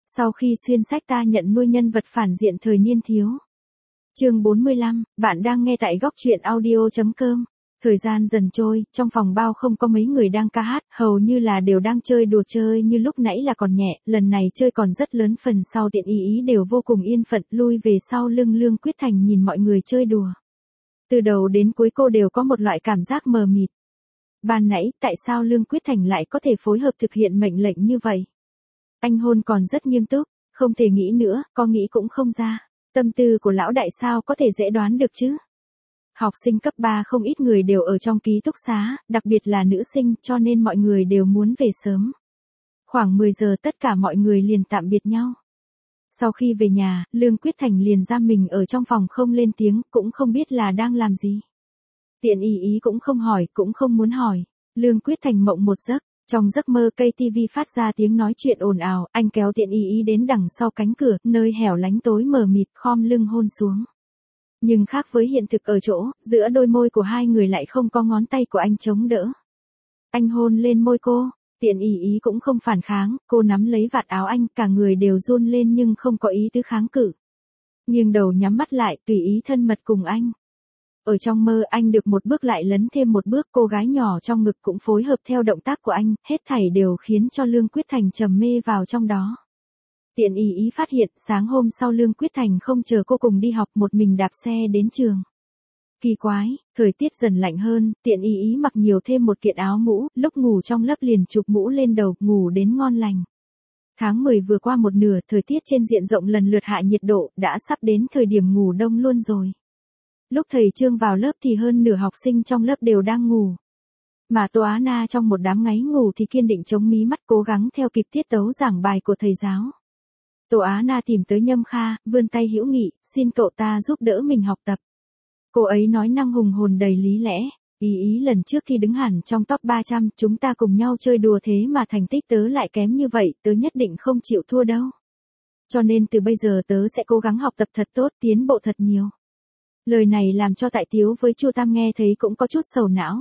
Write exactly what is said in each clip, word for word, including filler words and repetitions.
Sau khi xuyên sách ta nhận nuôi nhân vật phản diện thời niên thiếu. Chương bốn mươi lăm, bạn đang nghe tại góc truyện audio chấm com. Thời gian dần trôi, trong phòng bao không có mấy người đang ca hát, hầu như là đều đang chơi đùa chơi như lúc nãy là còn nhẹ, lần này chơi còn rất lớn, phần sau Tiện Y Y đều vô cùng yên phận, lui về sau lưng Lương Quyết Thành nhìn mọi người chơi đùa. Từ đầu đến cuối cô đều có một loại cảm giác mờ mịt. Ban nãy, tại sao Lương Quyết Thành lại có thể phối hợp thực hiện mệnh lệnh như vậy? Anh hôn còn rất nghiêm túc, không thể nghĩ nữa, có nghĩ cũng không ra. Tâm tư của lão đại sao có thể dễ đoán được chứ? Học sinh cấp ba không ít người đều ở trong ký túc xá, đặc biệt là nữ sinh, cho nên mọi người đều muốn về sớm. Khoảng mười giờ tất cả mọi người liền tạm biệt nhau. Sau khi về nhà, Lương Quyết Thành liền giam mình ở trong phòng không lên tiếng, cũng không biết là đang làm gì. Tiện Y Y cũng không hỏi, cũng không muốn hỏi. Lương Quyết Thành mộng một giấc, trong giấc mơ cây tivi phát ra tiếng nói chuyện ồn ào, anh kéo Tiện Y Y đến đằng sau cánh cửa, nơi hẻo lánh tối mờ mịt, khom lưng hôn xuống. Nhưng khác với hiện thực ở chỗ, giữa đôi môi của hai người lại không có ngón tay của anh chống đỡ. Anh hôn lên môi cô, Tiện Y Y cũng không phản kháng, cô nắm lấy vạt áo anh, cả người đều run lên nhưng không có ý tứ kháng cự. Nhưng đầu nhắm mắt lại, tùy ý thân mật cùng anh. Ở trong mơ anh được một bước lại lấn thêm một bước, cô gái nhỏ trong ngực cũng phối hợp theo động tác của anh, hết thảy đều khiến cho Lương Quyết Thành trầm mê vào trong đó. Tiện Y Y phát hiện sáng hôm sau Lương Quyết Thành không chờ cô cùng đi học, một mình đạp xe đến trường. Kỳ quái, thời tiết dần lạnh hơn, Tiện Y Y mặc nhiều thêm một kiện áo mũ, lúc ngủ trong lớp liền chụp mũ lên đầu, ngủ đến ngon lành. Tháng mười vừa qua một nửa, thời tiết trên diện rộng lần lượt hạ nhiệt độ, đã sắp đến thời điểm ngủ đông luôn rồi. Lúc thầy Trương vào lớp thì hơn nửa học sinh trong lớp đều đang ngủ. Mà Tô Á Na trong một đám ngáy ngủ thì kiên định chống mí mắt cố gắng theo kịp tiết tấu giảng bài của thầy giáo. Tô Á Na tìm tới Nhâm Kha, vươn tay hữu nghị, xin cậu ta giúp đỡ mình học tập. Cô ấy nói năng hùng hồn đầy lý lẽ, Y Y lần trước thi đứng hẳn trong top ba trăm, chúng ta cùng nhau chơi đùa thế mà thành tích tớ lại kém như vậy, tớ nhất định không chịu thua đâu. Cho nên từ bây giờ tớ sẽ cố gắng học tập thật tốt, tiến bộ thật nhiều. Lời này làm cho Tại Tiếu với Chu Tam nghe thấy cũng có chút sầu não.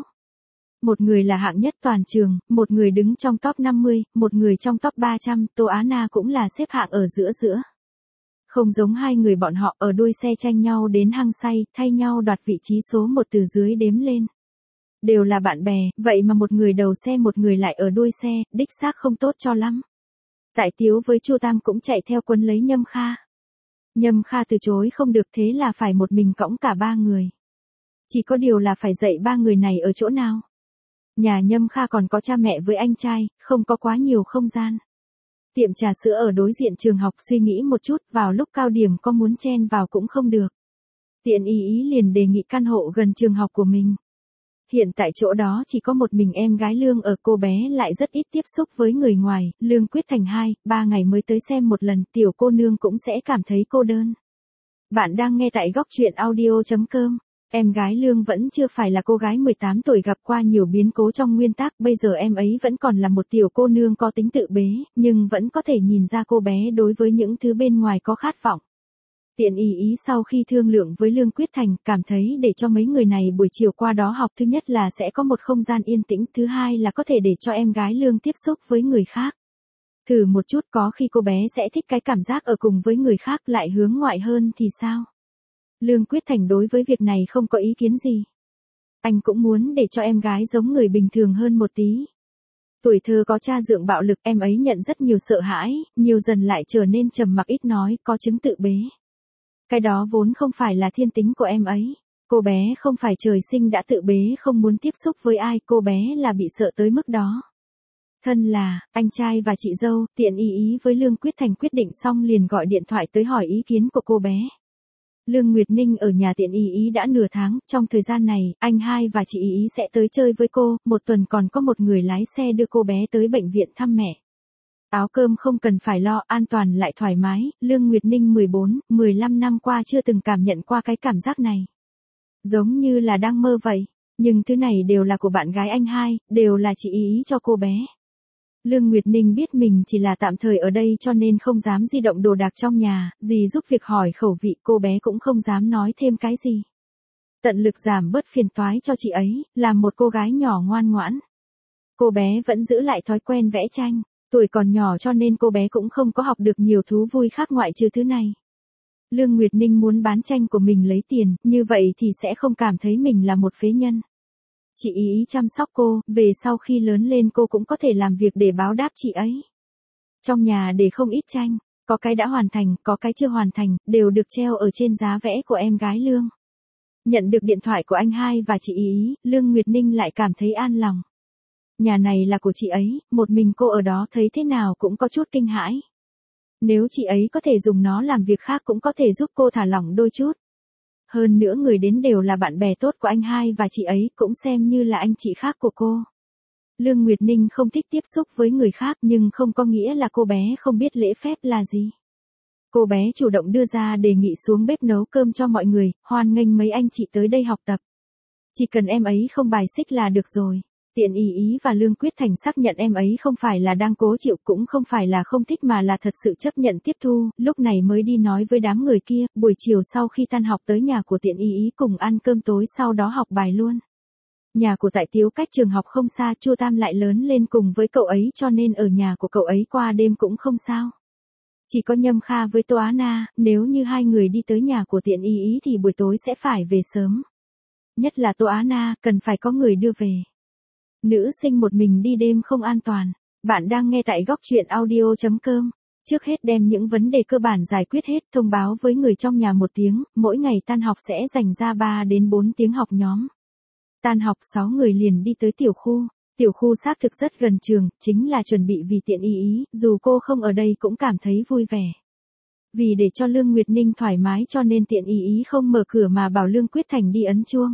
Một người là hạng nhất toàn trường, một người đứng trong top năm mươi, một người trong top ba trăm, Tô Á Na cũng là xếp hạng ở giữa giữa. Không giống hai người bọn họ ở đuôi xe tranh nhau đến hăng say, thay nhau đoạt vị trí số một từ dưới đếm lên. Đều là bạn bè, vậy mà một người đầu xe một người lại ở đuôi xe, đích xác không tốt cho lắm. Tại Tiếu với Chu Tam cũng chạy theo quấn lấy Nhâm Kha. Nhâm Kha từ chối không được, thế là phải một mình cõng cả ba người. Chỉ có điều là phải dạy ba người này ở chỗ nào. Nhà Nhâm Kha còn có cha mẹ với anh trai, không có quá nhiều không gian. Tiệm trà sữa ở đối diện trường học, suy nghĩ một chút, vào lúc cao điểm có muốn chen vào cũng không được. Tiện Y Y liền đề nghị căn hộ gần trường học của mình. Hiện tại chỗ đó chỉ có một mình em gái Lương ở, cô bé lại rất ít tiếp xúc với người ngoài, Lương Quyết Thành hai, ba ngày mới tới xem một lần, tiểu cô nương cũng sẽ cảm thấy cô đơn. Bạn đang nghe tại góc truyện audio chấm com. Em gái Lương vẫn chưa phải là cô gái mười tám tuổi gặp qua nhiều biến cố trong nguyên tắc, bây giờ em ấy vẫn còn là một tiểu cô nương có tính tự bế, nhưng vẫn có thể nhìn ra cô bé đối với những thứ bên ngoài có khát vọng. Tiện Y Y sau khi thương lượng với Lương Quyết Thành, cảm thấy để cho mấy người này buổi chiều qua đó học, thứ nhất là sẽ có một không gian yên tĩnh, thứ hai là có thể để cho em gái Lương tiếp xúc với người khác. Thử một chút, có khi cô bé sẽ thích cái cảm giác ở cùng với người khác, lại hướng ngoại hơn thì sao? Lương Quyết Thành đối với việc này không có ý kiến gì. Anh cũng muốn để cho em gái giống người bình thường hơn một tí. Tuổi thơ có cha dượng bạo lực, em ấy nhận rất nhiều sợ hãi, nhiều dần lại trở nên trầm mặc ít nói, có chứng tự bế. Cái đó vốn không phải là thiên tính của em ấy. Cô bé không phải trời sinh đã tự bế không muốn tiếp xúc với ai, cô bé là bị sợ tới mức đó. Thân là, anh trai và chị dâu, Tiện Y Y với Lương Quyết Thành quyết định xong liền gọi điện thoại tới hỏi ý kiến của cô bé. Lương Nguyệt Ninh ở nhà Tiện Y Y đã nửa tháng, trong thời gian này, anh hai và chị Y Y sẽ tới chơi với cô, một tuần còn có một người lái xe đưa cô bé tới bệnh viện thăm mẹ. Áo cơm không cần phải lo, an toàn lại thoải mái, Lương Nguyệt Ninh mười bốn, mười lăm năm qua chưa từng cảm nhận qua cái cảm giác này. Giống như là đang mơ vậy, nhưng thứ này đều là của bạn gái anh hai, đều là chị Y Y cho cô bé. Lương Nguyệt Ninh biết mình chỉ là tạm thời ở đây cho nên không dám di động đồ đạc trong nhà, dì giúp việc hỏi khẩu vị, cô bé cũng không dám nói thêm cái gì. Tận lực giảm bớt phiền toái cho chị ấy, làm một cô gái nhỏ ngoan ngoãn. Cô bé vẫn giữ lại thói quen vẽ tranh. Tuổi còn nhỏ cho nên cô bé cũng không có học được nhiều thú vui khác ngoại trừ thứ này. Lương Nguyệt Ninh muốn bán tranh của mình lấy tiền, như vậy thì sẽ không cảm thấy mình là một phế nhân. Chị ý, ý chăm sóc cô, về sau khi lớn lên cô cũng có thể làm việc để báo đáp chị ấy. Trong nhà để không ít tranh, có cái đã hoàn thành, có cái chưa hoàn thành, đều được treo ở trên giá vẽ của em gái Lương. Nhận được điện thoại của anh hai và chị ý, ý, Lương Nguyệt Ninh lại cảm thấy an lòng. Nhà này là của chị ấy, một mình cô ở đó thấy thế nào cũng có chút kinh hãi. Nếu chị ấy có thể dùng nó làm việc khác cũng có thể giúp cô thả lỏng đôi chút. Hơn nữa người đến đều là bạn bè tốt của anh hai và chị ấy cũng xem như là anh chị khác của cô. Lương Nguyệt Ninh không thích tiếp xúc với người khác nhưng không có nghĩa là cô bé không biết lễ phép là gì. Cô bé chủ động đưa ra đề nghị xuống bếp nấu cơm cho mọi người, hoan nghênh mấy anh chị tới đây học tập. Chỉ cần em ấy không bài xích là được rồi. Tiện ý ý và Lương Quyết Thành xác nhận em ấy không phải là đang cố chịu cũng không phải là không thích mà là thật sự chấp nhận tiếp thu, lúc này mới đi nói với đám người kia, buổi chiều sau khi tan học tới nhà của Tiện ý ý cùng ăn cơm tối sau đó học bài luôn. Nhà của Tại Tiếu cách trường học không xa, Chu Tam lại lớn lên cùng với cậu ấy cho nên ở nhà của cậu ấy qua đêm cũng không sao. Chỉ có Nhâm Kha với Tô Á Na, nếu như hai người đi tới nhà của Tiện ý ý thì buổi tối sẽ phải về sớm. Nhất là Tô Á Na, cần phải có người đưa về. Nữ sinh một mình đi đêm không an toàn. Bạn đang nghe tại góc truyện audio chấm com. Trước hết đem những vấn đề cơ bản giải quyết hết, thông báo với người trong nhà một tiếng, mỗi ngày tan học sẽ dành ra ba đến bốn tiếng học nhóm. Tan học sáu người liền đi tới tiểu khu. Tiểu khu xác thực rất gần trường, chính là chuẩn bị vì Tiện ý ý, dù cô không ở đây cũng cảm thấy vui vẻ. Vì để cho Lương Nguyệt Ninh thoải mái cho nên Tiện ý ý không mở cửa mà bảo Lương Quyết Thành đi ấn chuông.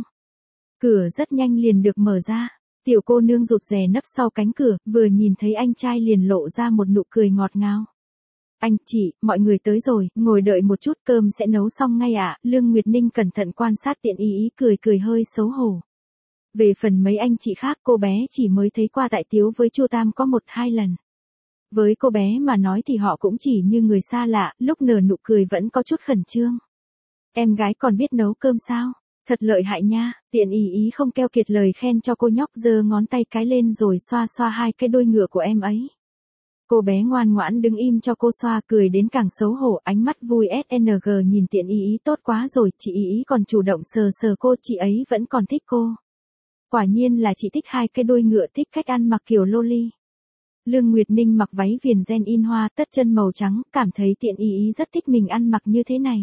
Cửa rất nhanh liền được mở ra. Tiểu cô nương rụt rè nấp sau cánh cửa, vừa nhìn thấy anh trai liền lộ ra một nụ cười ngọt ngào. Anh, chị, mọi người tới rồi, ngồi đợi một chút cơm sẽ nấu xong ngay ạ. À? Lương Nguyệt Ninh cẩn thận quan sát Tiện ý ý cười cười hơi xấu hổ. Về phần mấy anh chị khác cô bé chỉ mới thấy qua Tại Tiếu với Chu Tam có một hai lần. Với cô bé mà nói thì họ cũng chỉ như người xa lạ, lúc nở nụ cười vẫn có chút khẩn trương. Em gái còn biết nấu cơm sao? Thật lợi hại nha. Tiện ý ý không keo kiệt lời khen cho cô nhóc, giơ ngón tay cái lên rồi xoa xoa hai cái đuôi ngựa của em ấy. Cô bé ngoan ngoãn đứng im cho cô xoa, cười đến càng xấu hổ, ánh mắt vui ét en giê nhìn Tiện ý ý, tốt quá rồi, chị ý ý còn chủ động sờ sờ cô, chị ấy vẫn còn thích cô. Quả nhiên là chị thích hai cái đuôi ngựa, thích cách ăn mặc kiểu loli. Lương Nguyệt Ninh mặc váy viền ren in hoa, tất chân màu trắng, cảm thấy Tiện ý ý rất thích mình ăn mặc như thế này.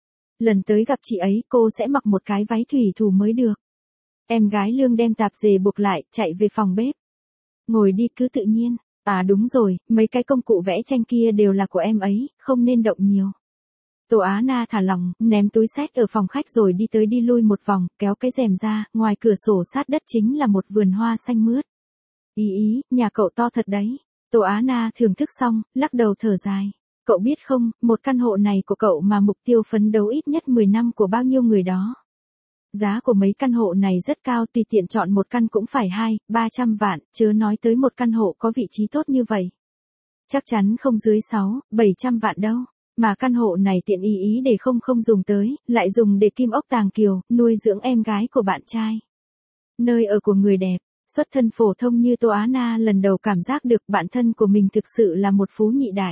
Lần tới gặp chị ấy cô sẽ mặc một cái váy thủy thủ mới được. Em gái Lương đem tạp dề buộc lại, chạy về phòng bếp. Ngồi đi cứ tự nhiên. À đúng rồi, mấy cái công cụ vẽ tranh kia đều là của em ấy, không nên động nhiều. Tô Á Na thả lòng, ném túi xách ở phòng khách rồi đi tới đi lui một vòng, kéo cái rèm ra, ngoài cửa sổ sát đất chính là một vườn hoa xanh mướt. Ý ý, nhà cậu to thật đấy. Tô Á Na thưởng thức xong, lắc đầu thở dài. Cậu biết không, một căn hộ này của cậu mà mục tiêu phấn đấu ít nhất mười năm của bao nhiêu người đó. Giá của mấy căn hộ này rất cao, tùy tiện chọn một căn cũng phải hai, ba trăm vạn, chớ nói tới một căn hộ có vị trí tốt như vậy. Chắc chắn không dưới sáu, bảy trăm vạn đâu. Mà căn hộ này Tiện ý ý để không không dùng tới, lại dùng để kim ốc tàng kiều, nuôi dưỡng em gái của bạn trai. Nơi ở của người đẹp, xuất thân phổ thông như Tô Á Na lần đầu cảm giác được bản thân của mình thực sự là một phú nhị đại.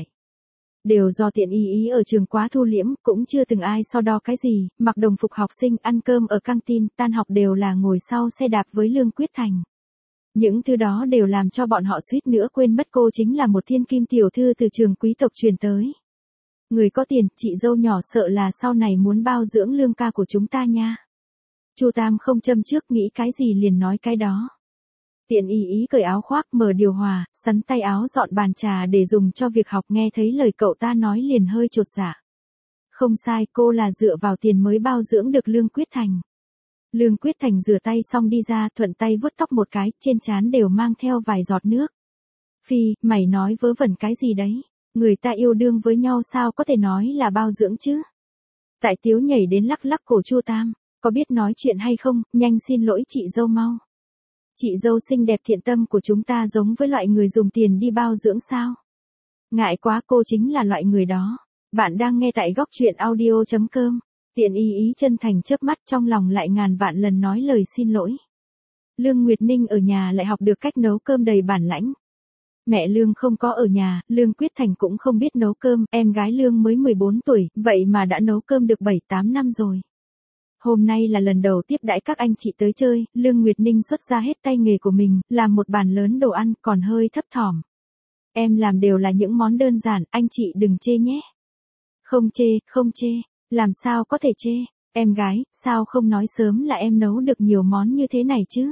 Đều do Tiện ý ý ở trường quá thu liễm, cũng chưa từng ai so đo cái gì, mặc đồng phục học sinh, ăn cơm ở căng tin, tan học đều là ngồi sau xe đạp với Lương Quyết Thành. Những thứ đó đều làm cho bọn họ suýt nữa quên mất cô chính là một thiên kim tiểu thư từ trường quý tộc truyền tới. Người có tiền, chị dâu nhỏ sợ là sau này muốn bao dưỡng Lương ca của chúng ta nha. Chu Tam không châm trước, nghĩ cái gì liền nói cái đó. Tiện ý ý cởi áo khoác, mở điều hòa, sắn tay áo dọn bàn trà để dùng cho việc học, nghe thấy lời cậu ta nói liền hơi chột dạ. Không sai, cô là dựa vào tiền mới bao dưỡng được Lương Quyết Thành. Lương Quyết Thành rửa tay xong đi ra, thuận tay vuốt tóc một cái, trên trán đều mang theo vài giọt nước. Phi, mày nói vớ vẩn cái gì đấy? Người ta yêu đương với nhau sao có thể nói là bao dưỡng chứ? Tại Tiếu nhảy đến lắc lắc cổ Chu Tam, có biết nói chuyện hay không, nhanh xin lỗi chị dâu mau. Chị dâu xinh đẹp thiện tâm của chúng ta giống với loại người dùng tiền đi bao dưỡng sao? Ngại quá, cô chính là loại người đó. Bạn đang nghe tại góc truyện audio chấm com. Tiện ý ý chân thành chớp mắt, trong lòng lại ngàn vạn lần nói lời xin lỗi. Lương Nguyệt Ninh ở nhà lại học được cách nấu cơm đầy bản lãnh. Mẹ Lương không có ở nhà, Lương Quyết Thành cũng không biết nấu cơm, em gái Lương mới mười bốn tuổi, vậy mà đã nấu cơm được bảy tám năm rồi. Hôm nay là lần đầu tiếp đãi các anh chị tới chơi, Lương Nguyệt Ninh xuất ra hết tay nghề của mình, làm một bàn lớn đồ ăn, còn hơi thấp thỏm. Em làm đều là những món đơn giản, anh chị đừng chê nhé. Không chê, không chê, làm sao có thể chê, em gái, sao không nói sớm là em nấu được nhiều món như thế này chứ?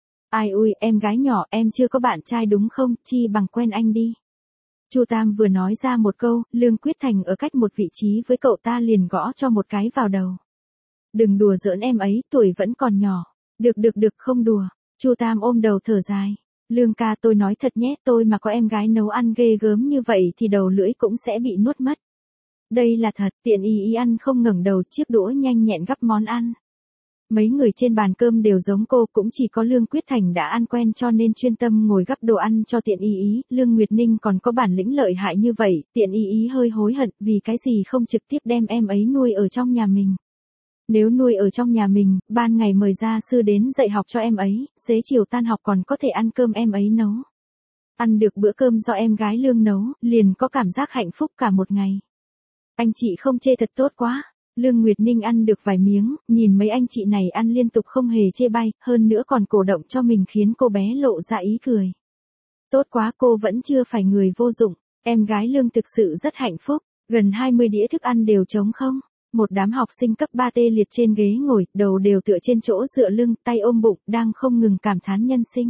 Ai ui, em gái nhỏ, em chưa có bạn trai đúng không, chi bằng quen anh đi. Chu Tam vừa nói ra một câu, Lương Quyết Thành ở cách một vị trí với cậu ta liền gõ cho một cái vào đầu. Đừng đùa giỡn em ấy, tuổi vẫn còn nhỏ. Được được được, không đùa. Chu Tam ôm đầu thở dài. Lương ca, tôi nói thật nhé, tôi mà có em gái nấu ăn ghê gớm như vậy thì đầu lưỡi cũng sẽ bị nuốt mất. Đây là thật, Tiện Y Y ăn không ngẩng đầu, chiếc đũa nhanh nhẹn gắp món ăn. Mấy người trên bàn cơm đều giống cô, cũng chỉ có Lương Quyết Thành đã ăn quen cho nên chuyên tâm ngồi gắp đồ ăn cho Tiện Y Y. Lương Nguyệt Ninh còn có bản lĩnh lợi hại như vậy, Tiện Y Y hơi hối hận vì cái gì không trực tiếp đem em ấy nuôi ở trong nhà mình. Nếu nuôi ở trong nhà mình, ban ngày mời gia sư đến dạy học cho em ấy, xế chiều tan học còn có thể ăn cơm em ấy nấu. Ăn được bữa cơm do em gái Lương nấu, liền có cảm giác hạnh phúc cả một ngày. Anh chị không chê thật tốt quá. Lương Nguyệt Ninh ăn được vài miếng, nhìn mấy anh chị này ăn liên tục không hề chê bai, hơn nữa còn cổ động cho mình khiến cô bé lộ ra ý cười. Tốt quá, cô vẫn chưa phải người vô dụng, em gái Lương thực sự rất hạnh phúc, gần hai mươi đĩa thức ăn đều trống không. Một đám học sinh cấp ba tê liệt trên ghế ngồi, đầu đều tựa trên chỗ dựa lưng, tay ôm bụng, đang không ngừng cảm thán nhân sinh.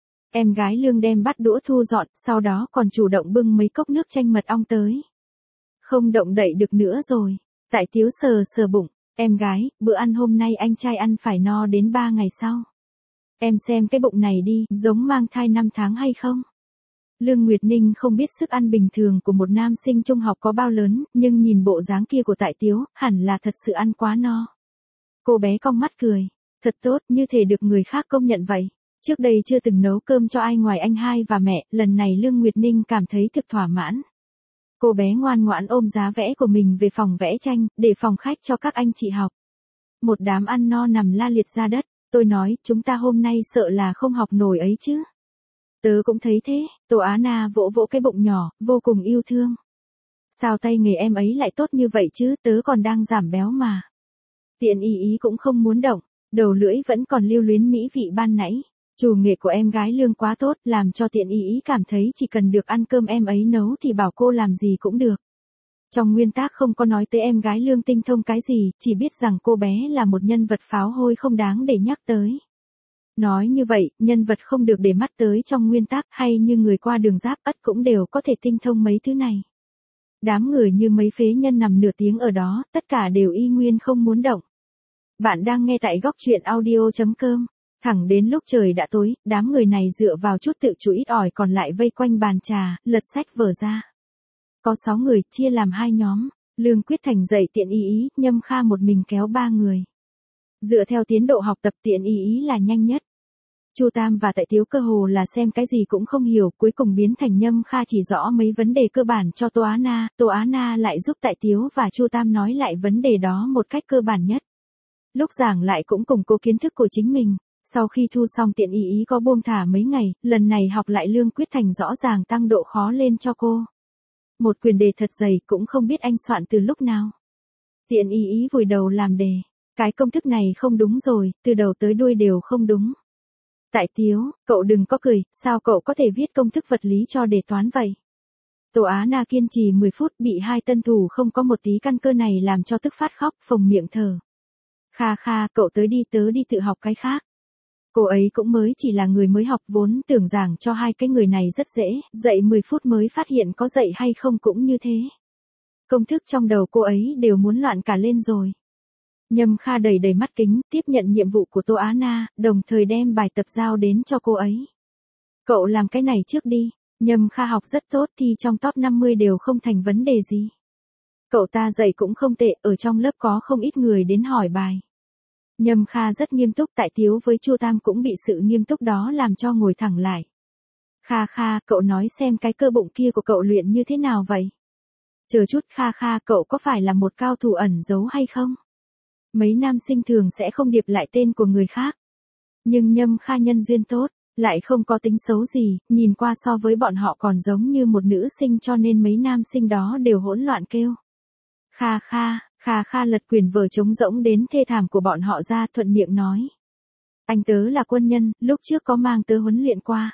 Em gái Lương đem bát đũa thu dọn, sau đó còn chủ động bưng mấy cốc nước chanh mật ong tới. Không động đậy được nữa rồi. Tại Tiếu sờ sờ bụng, em gái, bữa ăn hôm nay anh trai ăn phải no đến ba ngày sau. Em xem cái bụng này đi, giống mang thai năm tháng hay không? Lương Nguyệt Ninh không biết sức ăn bình thường của một nam sinh trung học có bao lớn, nhưng nhìn bộ dáng kia của Tại Tiếu, hẳn là thật sự ăn quá no. Cô bé cong mắt cười, thật tốt, như thể được người khác công nhận vậy. Trước đây chưa từng nấu cơm cho ai ngoài anh hai và mẹ, lần này Lương Nguyệt Ninh cảm thấy thực thỏa mãn. Cô bé ngoan ngoãn ôm giá vẽ của mình về phòng vẽ tranh, để phòng khách cho các anh chị học. Một đám ăn no nằm la liệt ra đất, tôi nói, chúng ta hôm nay sợ là không học nổi ấy chứ. Tớ cũng thấy thế, Tô Á Na vỗ vỗ cái bụng nhỏ, vô cùng yêu thương. Sao tay nghề em ấy lại tốt như vậy chứ, tớ còn đang giảm béo mà. Tiện Y Y cũng không muốn động, đầu lưỡi vẫn còn lưu luyến mỹ vị ban nãy. Chủ nghệ của em gái Lương quá tốt, làm cho Tiện Y Y cảm thấy chỉ cần được ăn cơm em ấy nấu thì bảo cô làm gì cũng được. Trong nguyên tắc không có nói tới em gái Lương tinh thông cái gì, chỉ biết rằng cô bé là một nhân vật pháo hôi không đáng để nhắc tới. Nói như vậy, nhân vật không được để mắt tới trong nguyên tắc hay như người qua đường giáp ắt cũng đều có thể tinh thông mấy thứ này. Đám người như mấy phế nhân nằm nửa tiếng ở đó, tất cả đều y nguyên không muốn động. Bạn đang nghe tại góc truyện audio chấm com. Thẳng đến lúc trời đã tối, đám người này dựa vào chút tự chủ ít ỏi còn lại vây quanh bàn trà, lật sách vở ra. Có sáu người, chia làm hai nhóm, Lương Quyết Thành dạy Tiện Y Y, Nhâm Kha một mình kéo ba người. Dựa theo tiến độ học tập Tiện Y Y là nhanh nhất. Chu Tam và Tại Tiếu cơ hồ là xem cái gì cũng không hiểu, cuối cùng biến thành Nhâm Kha chỉ rõ mấy vấn đề cơ bản cho Tô Á Na, Tô Á Na lại giúp Tại Tiếu và Chu Tam nói lại vấn đề đó một cách cơ bản nhất. Lúc giảng lại cũng củng cố kiến thức của chính mình. Sau khi thu xong Tiện Y Y có buông thả mấy ngày, lần này học lại Lương Quyết Thành rõ ràng tăng độ khó lên cho cô. Một quyền đề thật dày cũng không biết anh soạn từ lúc nào. Tiện Y Y vùi đầu làm đề. Cái công thức này không đúng rồi, từ đầu tới đuôi đều không đúng. Tại Tiếu, cậu đừng có cười, sao cậu có thể viết công thức vật lý cho đề toán vậy? Tô Á Na kiên trì mười phút bị hai tân thủ không có một tí căn cơ này làm cho tức phát khóc, phồng miệng thở. Kha kha, cậu tới đi, tớ đi tự học cái khác. Cô ấy cũng mới chỉ là người mới học, vốn tưởng giảng cho hai cái người này rất dễ, dạy mười phút mới phát hiện có dạy hay không cũng như thế. Công thức trong đầu cô ấy đều muốn loạn cả lên rồi. Nhâm Kha đầy đầy mắt kính, tiếp nhận nhiệm vụ của Tô Á Na, đồng thời đem bài tập giao đến cho cô ấy. Cậu làm cái này trước đi, Nhâm Kha học rất tốt thì trong top năm mươi đều không thành vấn đề gì. Cậu ta dạy cũng không tệ, ở trong lớp có không ít người đến hỏi bài. Nhâm Kha rất nghiêm túc, Tại Tiếu với Chu Tam cũng bị sự nghiêm túc đó làm cho ngồi thẳng lại. Kha Kha, cậu nói xem cái cơ bụng kia của cậu luyện như thế nào vậy? Chờ chút, Kha Kha, cậu có phải là một cao thủ ẩn giấu hay không? Mấy nam sinh thường sẽ không điệp lại tên của người khác. Nhưng Nhâm Kha nhân duyên tốt, Lại không có tính xấu gì, nhìn qua so với bọn họ còn giống như một nữ sinh cho nên mấy nam sinh đó đều hỗn loạn kêu. Kha kha, kha kha lật quyển vở trống rỗng đến thê thảm của bọn họ ra thuận miệng nói. Anh tớ là quân nhân, lúc trước có mang tớ huấn luyện qua.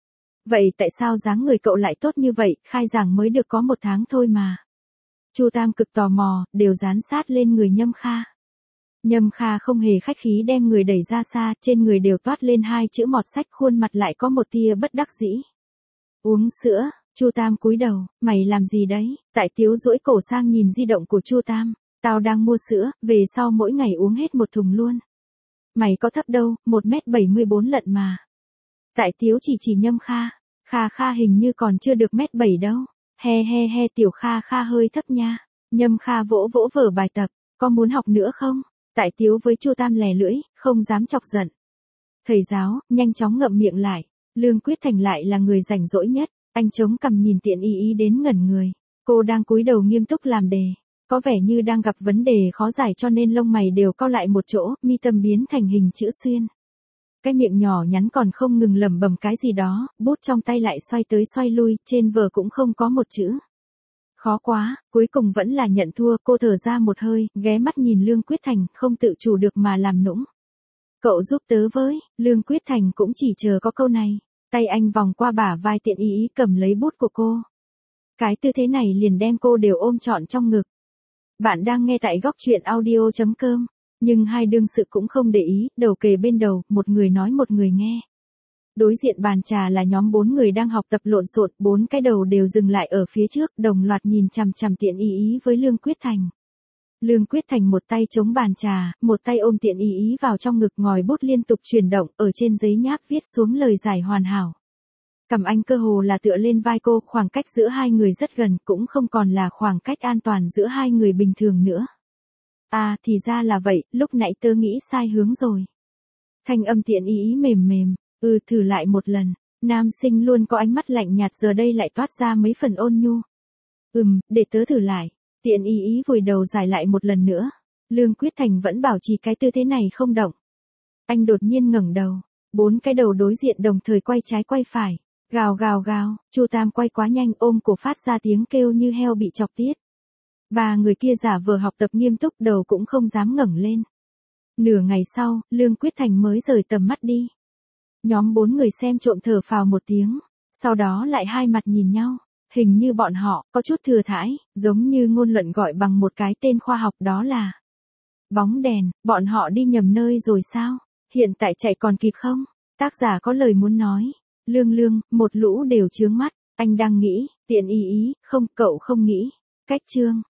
Vậy tại sao dáng người cậu lại tốt như vậy, khai giảng mới được có một tháng thôi mà. Chu Tam cực tò mò, đều dán sát lên người Nhâm Kha. Nhâm Kha không hề khách khí đem người đẩy ra xa, trên người đều toát lên hai chữ mọt sách, khuôn mặt lại có một tia bất đắc dĩ. Uống sữa, Chu Tam cúi đầu, mày làm gì đấy? Tại Tiếu duỗi cổ sang nhìn di động của Chu Tam, tao đang mua sữa, về sau mỗi ngày uống hết một thùng luôn. Mày có thấp đâu, một mét bảy mươi bốn lận mà. Tại Tiếu chỉ chỉ Nhâm Kha, Kha Kha hình như còn chưa được mét bảy đâu. He he he tiểu Kha Kha hơi thấp nha. Nhâm Kha vỗ vỗ vở bài tập, có muốn học nữa không? Tại Tiếu với Chu Tam lè lưỡi, không dám chọc giận. Thầy giáo, nhanh chóng ngậm miệng lại. Lương Quyết Thành lại là người rảnh rỗi nhất, anh chống cằm nhìn Tiện Y Y đến ngẩn người. Cô đang cúi đầu nghiêm túc làm đề, có vẻ như đang gặp vấn đề khó giải cho nên lông mày đều cau lại một chỗ, mi tâm biến thành hình chữ xuyên. Cái miệng nhỏ nhắn còn không ngừng lẩm bẩm cái gì đó, bút trong tay lại xoay tới xoay lui, trên vở cũng không có một chữ. Khó quá, cuối cùng vẫn là nhận thua, cô thở ra một hơi, ghé mắt nhìn Lương Quyết Thành, không tự chủ được mà làm nũng. Cậu giúp tớ với, Lương Quyết Thành cũng chỉ chờ có câu này, tay anh vòng qua bả vai Tiện Y Y cầm lấy bút của cô. Cái tư thế này liền đem cô đều ôm trọn trong ngực. Bạn đang nghe tại góc truyện audio chấm com, nhưng hai đương sự cũng không để ý, đầu kề bên đầu, một người nói một người nghe. Đối diện bàn trà là nhóm bốn người đang học tập lộn xộn, bốn cái đầu đều dừng lại ở phía trước, đồng loạt nhìn chằm chằm Tiện Y Y với Lương Quyết Thành. Lương Quyết Thành một tay chống bàn trà, một tay ôm Tiện Y Y vào trong ngực, ngòi bút liên tục chuyển động, ở trên giấy nháp viết xuống lời giải hoàn hảo. Cằm anh cơ hồ là tựa lên vai cô, khoảng cách giữa hai người rất gần, cũng không còn là khoảng cách an toàn giữa hai người bình thường nữa. À, thì ra là vậy, lúc nãy tớ nghĩ sai hướng rồi. Thanh âm Tiện Y Y mềm mềm, ừ thử lại một lần, nam sinh luôn có ánh mắt lạnh nhạt giờ đây lại toát ra mấy phần ôn nhu. Ừm, để tớ thử lại, Tiện Y Y vùi đầu giải lại một lần nữa. Lương Quyết Thành vẫn bảo trì cái tư thế này không động. Anh đột nhiên ngẩng đầu, bốn cái đầu đối diện đồng thời quay trái quay phải. Gào gào gào, Chu Tam quay quá nhanh ôm cổ phát ra tiếng kêu như heo bị chọc tiết. Ba người kia giả vờ học tập nghiêm túc đầu cũng không dám ngẩng lên. Nửa ngày sau, Lương Quyết Thành mới rời tầm mắt đi. Nhóm bốn người xem trộm thở phào một tiếng, sau đó lại hai mặt nhìn nhau. Hình như bọn họ có chút thừa thãi, giống như ngôn luận gọi bằng một cái tên khoa học đó là bóng đèn, bọn họ đi nhầm nơi rồi sao? Hiện tại chạy còn kịp không? Tác giả có lời muốn nói. Lương Lương, một lũ đều chướng mắt, anh đang nghĩ, Tiện Y Y, không, cậu không nghĩ. Cách chương.